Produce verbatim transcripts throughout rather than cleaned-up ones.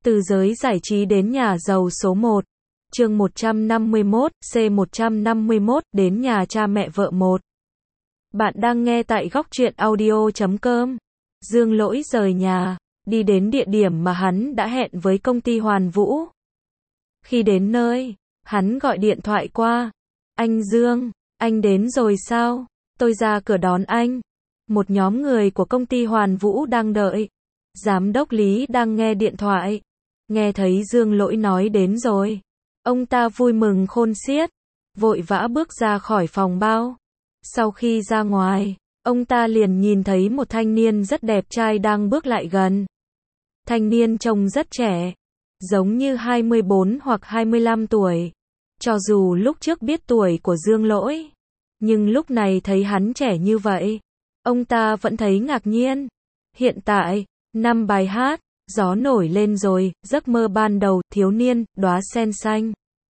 Từ giới giải trí đến nhà giàu số một. Chương một trăm năm mươi mốt, C một trăm năm mươi mốt, đến nhà cha mẹ vợ một. Bạn đang nghe tại góc truyện audio chấm com. Dương Lỗi rời nhà, đi đến địa điểm mà hắn đã hẹn với công ty Hoàn Vũ. Khi đến nơi, hắn gọi điện thoại qua. Anh Dương, anh đến rồi sao? Tôi ra cửa đón anh. Một nhóm người của công ty Hoàn Vũ đang đợi. Giám đốc Lý đang nghe điện thoại. Nghe thấy Dương Lỗi nói đến rồi. Ông ta vui mừng khôn xiết. Vội vã bước ra khỏi phòng bao. Sau khi ra ngoài, ông ta liền nhìn thấy một thanh niên rất đẹp trai đang bước lại gần. Thanh niên trông rất trẻ. Giống như hai mươi bốn hoặc hai mươi lăm tuổi. Cho dù lúc trước biết tuổi của Dương Lỗi. Nhưng lúc này thấy hắn trẻ như vậy. Ông ta vẫn thấy ngạc nhiên. Hiện tại, năm bài hát, gió nổi lên rồi, giấc mơ ban đầu, thiếu niên, đóa sen xanh.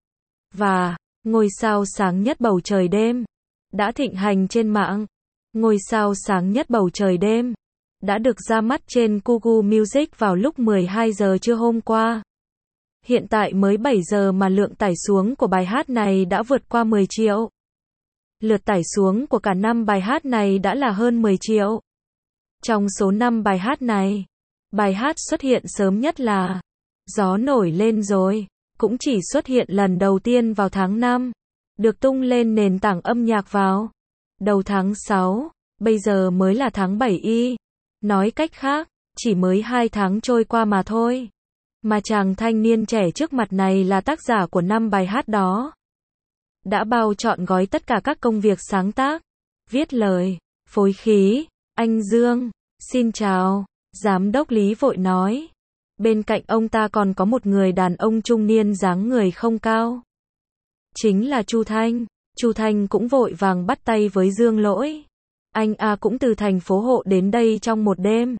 Và, ngôi sao sáng nhất bầu trời đêm. Đã thịnh hành trên mạng. Ngôi sao sáng nhất bầu trời đêm. Đã được ra mắt trên Kugu Music vào lúc mười hai giờ trưa hôm qua. Hiện tại mới bảy giờ mà lượng tải xuống của bài hát này đã vượt qua mười triệu. Lượt tải xuống của cả năm bài hát này đã là hơn mười triệu. Trong số năm bài hát này, bài hát xuất hiện sớm nhất là Gió nổi lên rồi, cũng chỉ xuất hiện lần đầu tiên vào tháng năm, được tung lên nền tảng âm nhạc vào đầu tháng sáu, bây giờ mới là tháng bảy y. Nói cách khác, chỉ mới hai tháng trôi qua mà thôi. Mà chàng thanh niên trẻ trước mặt này là tác giả của năm bài hát đó. Đã bao trọn gói tất cả các công việc sáng tác, viết lời, phối khí. Anh Dương, xin chào. Giám đốc Lý vội nói. Bên cạnh ông ta còn có một người đàn ông trung niên dáng người không cao. Chính là Chu Thanh. Chu Thanh cũng vội vàng bắt tay với Dương Lỗi. Anh A cũng từ thành phố Hộ đến đây trong một đêm.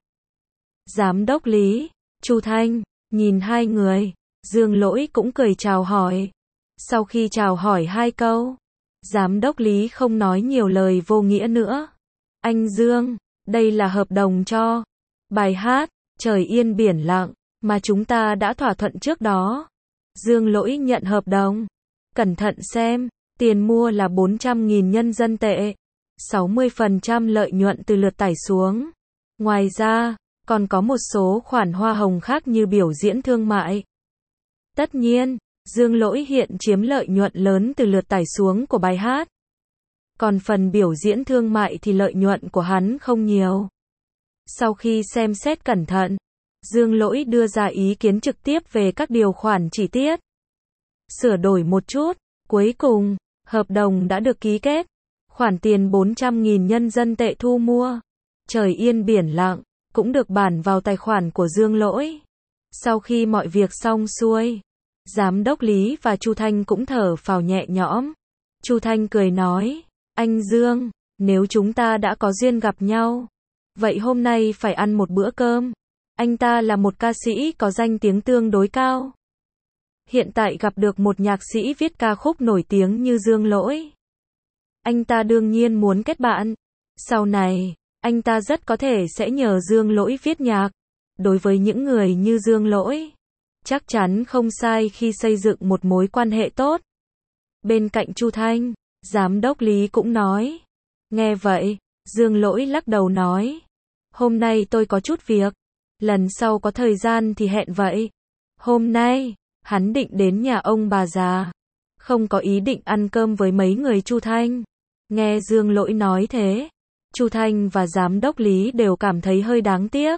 Giám đốc Lý, Chu Thanh, nhìn hai người, Dương Lỗi cũng cười chào hỏi. Sau khi chào hỏi hai câu, Giám đốc Lý không nói nhiều lời vô nghĩa nữa. Anh Dương, đây là hợp đồng cho bài hát Trời yên biển lặng mà chúng ta đã thỏa thuận trước đó. Dương Lỗi nhận hợp đồng. Cẩn thận xem, tiền mua là bốn trăm nghìn nhân dân tệ. sáu mươi phần trăm lợi nhuận từ lượt tải xuống. Ngoài ra, còn có một số khoản hoa hồng khác như biểu diễn thương mại. Tất nhiên, Dương Lỗi hiện chiếm lợi nhuận lớn từ lượt tải xuống của bài hát. Còn phần biểu diễn thương mại thì lợi nhuận của hắn không nhiều. Sau khi xem xét cẩn thận, Dương Lỗi đưa ra ý kiến trực tiếp về các điều khoản chi tiết. Sửa đổi một chút, cuối cùng, hợp đồng đã được ký kết. Khoản tiền bốn trăm nghìn nhân dân tệ thu mua Trời yên biển lặng cũng được bản vào tài khoản của Dương Lỗi. Sau khi mọi việc xong xuôi, Giám đốc Lý và Chu Thanh cũng thở phào nhẹ nhõm. Chu Thanh cười nói, anh Dương, nếu chúng ta đã có duyên gặp nhau, vậy hôm nay phải ăn một bữa cơm. Anh ta là một ca sĩ có danh tiếng tương đối cao. Hiện tại gặp được một nhạc sĩ viết ca khúc nổi tiếng như Dương Lỗi. Anh ta đương nhiên muốn kết bạn. Sau này, anh ta rất có thể sẽ nhờ Dương Lỗi viết nhạc. Đối với những người như Dương Lỗi, chắc chắn không sai khi xây dựng một mối quan hệ tốt. Bên cạnh Chu Thanh, Giám đốc Lý cũng nói. Nghe vậy, Dương Lỗi lắc đầu nói. Hôm nay tôi có chút việc. Lần sau có thời gian thì hẹn vậy. Hôm nay, hắn định đến nhà ông bà già. Không có ý định ăn cơm với mấy người Chu Thanh. Nghe Dương Lỗi nói thế, Chu Thanh và Giám đốc Lý đều cảm thấy hơi đáng tiếc.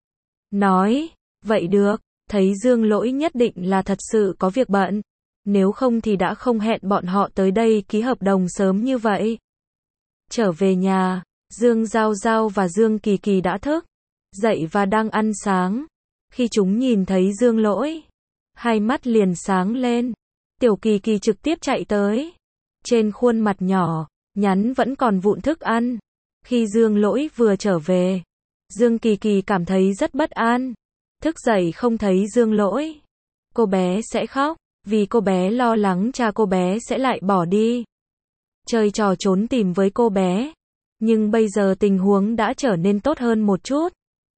Nói, vậy được, thấy Dương Lỗi nhất định là thật sự có việc bận. Nếu không thì đã không hẹn bọn họ tới đây ký hợp đồng sớm như vậy. Trở về nhà, Dương Giao Giao và Dương Kỳ Kỳ đã thức, dậy và đang ăn sáng. Khi chúng nhìn thấy Dương Lỗi, hai mắt liền sáng lên. Tiểu Kỳ Kỳ trực tiếp chạy tới. Trên khuôn mặt nhỏ, nhắn vẫn còn vụn thức ăn. Khi Dương Lỗi vừa trở về, Dương Kỳ Kỳ cảm thấy rất bất an. Thức dậy không thấy Dương Lỗi, cô bé sẽ khóc, vì cô bé lo lắng cha cô bé sẽ lại bỏ đi. Chơi trò trốn tìm với cô bé. Nhưng bây giờ tình huống đã trở nên tốt hơn một chút.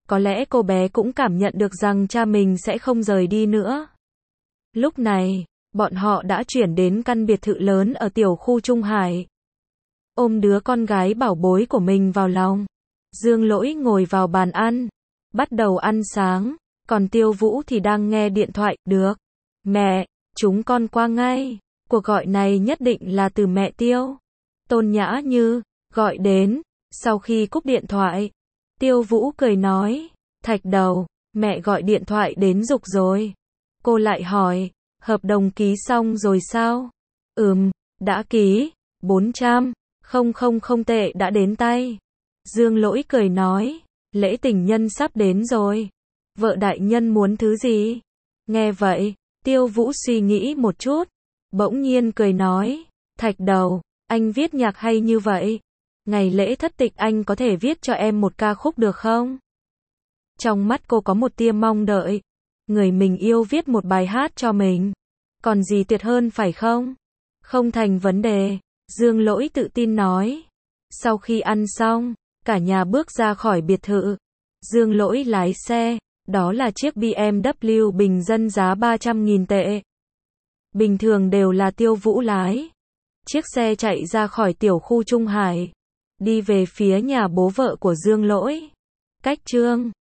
Có lẽ cô bé cũng cảm nhận được rằng cha mình sẽ không rời đi nữa. Lúc này, bọn họ đã chuyển đến căn biệt thự lớn ở tiểu khu Trung Hải. Ôm đứa con gái bảo bối của mình vào lòng, Dương Lỗi ngồi vào bàn ăn, bắt đầu ăn sáng, còn Tiêu Vũ thì đang nghe điện thoại. Được, mẹ, chúng con qua ngay. Cuộc gọi này nhất định là từ mẹ Tiêu. Tôn Nhã Như gọi đến. Sau khi cúp điện thoại, Tiêu Vũ cười nói, Thạch Đầu, mẹ gọi điện thoại đến giục rồi. Cô lại hỏi, hợp đồng ký xong rồi sao? Ừm, đã ký, bốn trăm, không không không tệ đã đến tay. Dương Lỗi cười nói, lễ tình nhân sắp đến rồi. Vợ đại nhân muốn thứ gì? Nghe vậy, Tiêu Vũ suy nghĩ một chút, bỗng nhiên cười nói, Thạch Đầu, anh viết nhạc hay như vậy. Ngày lễ thất tịch anh có thể viết cho em một ca khúc được không? Trong mắt cô có một tia mong đợi. Người mình yêu viết một bài hát cho mình. Còn gì tuyệt hơn phải không? Không thành vấn đề. Dương Lỗi tự tin nói. Sau khi ăn xong, cả nhà bước ra khỏi biệt thự. Dương Lỗi lái xe. Đó là chiếc bê em vê bình dân giá ba trăm nghìn tệ. Bình thường đều là Tiêu Vũ lái. Chiếc xe chạy ra khỏi tiểu khu Trung Hải, đi về phía nhà bố vợ của Dương Lỗi. Cách Trương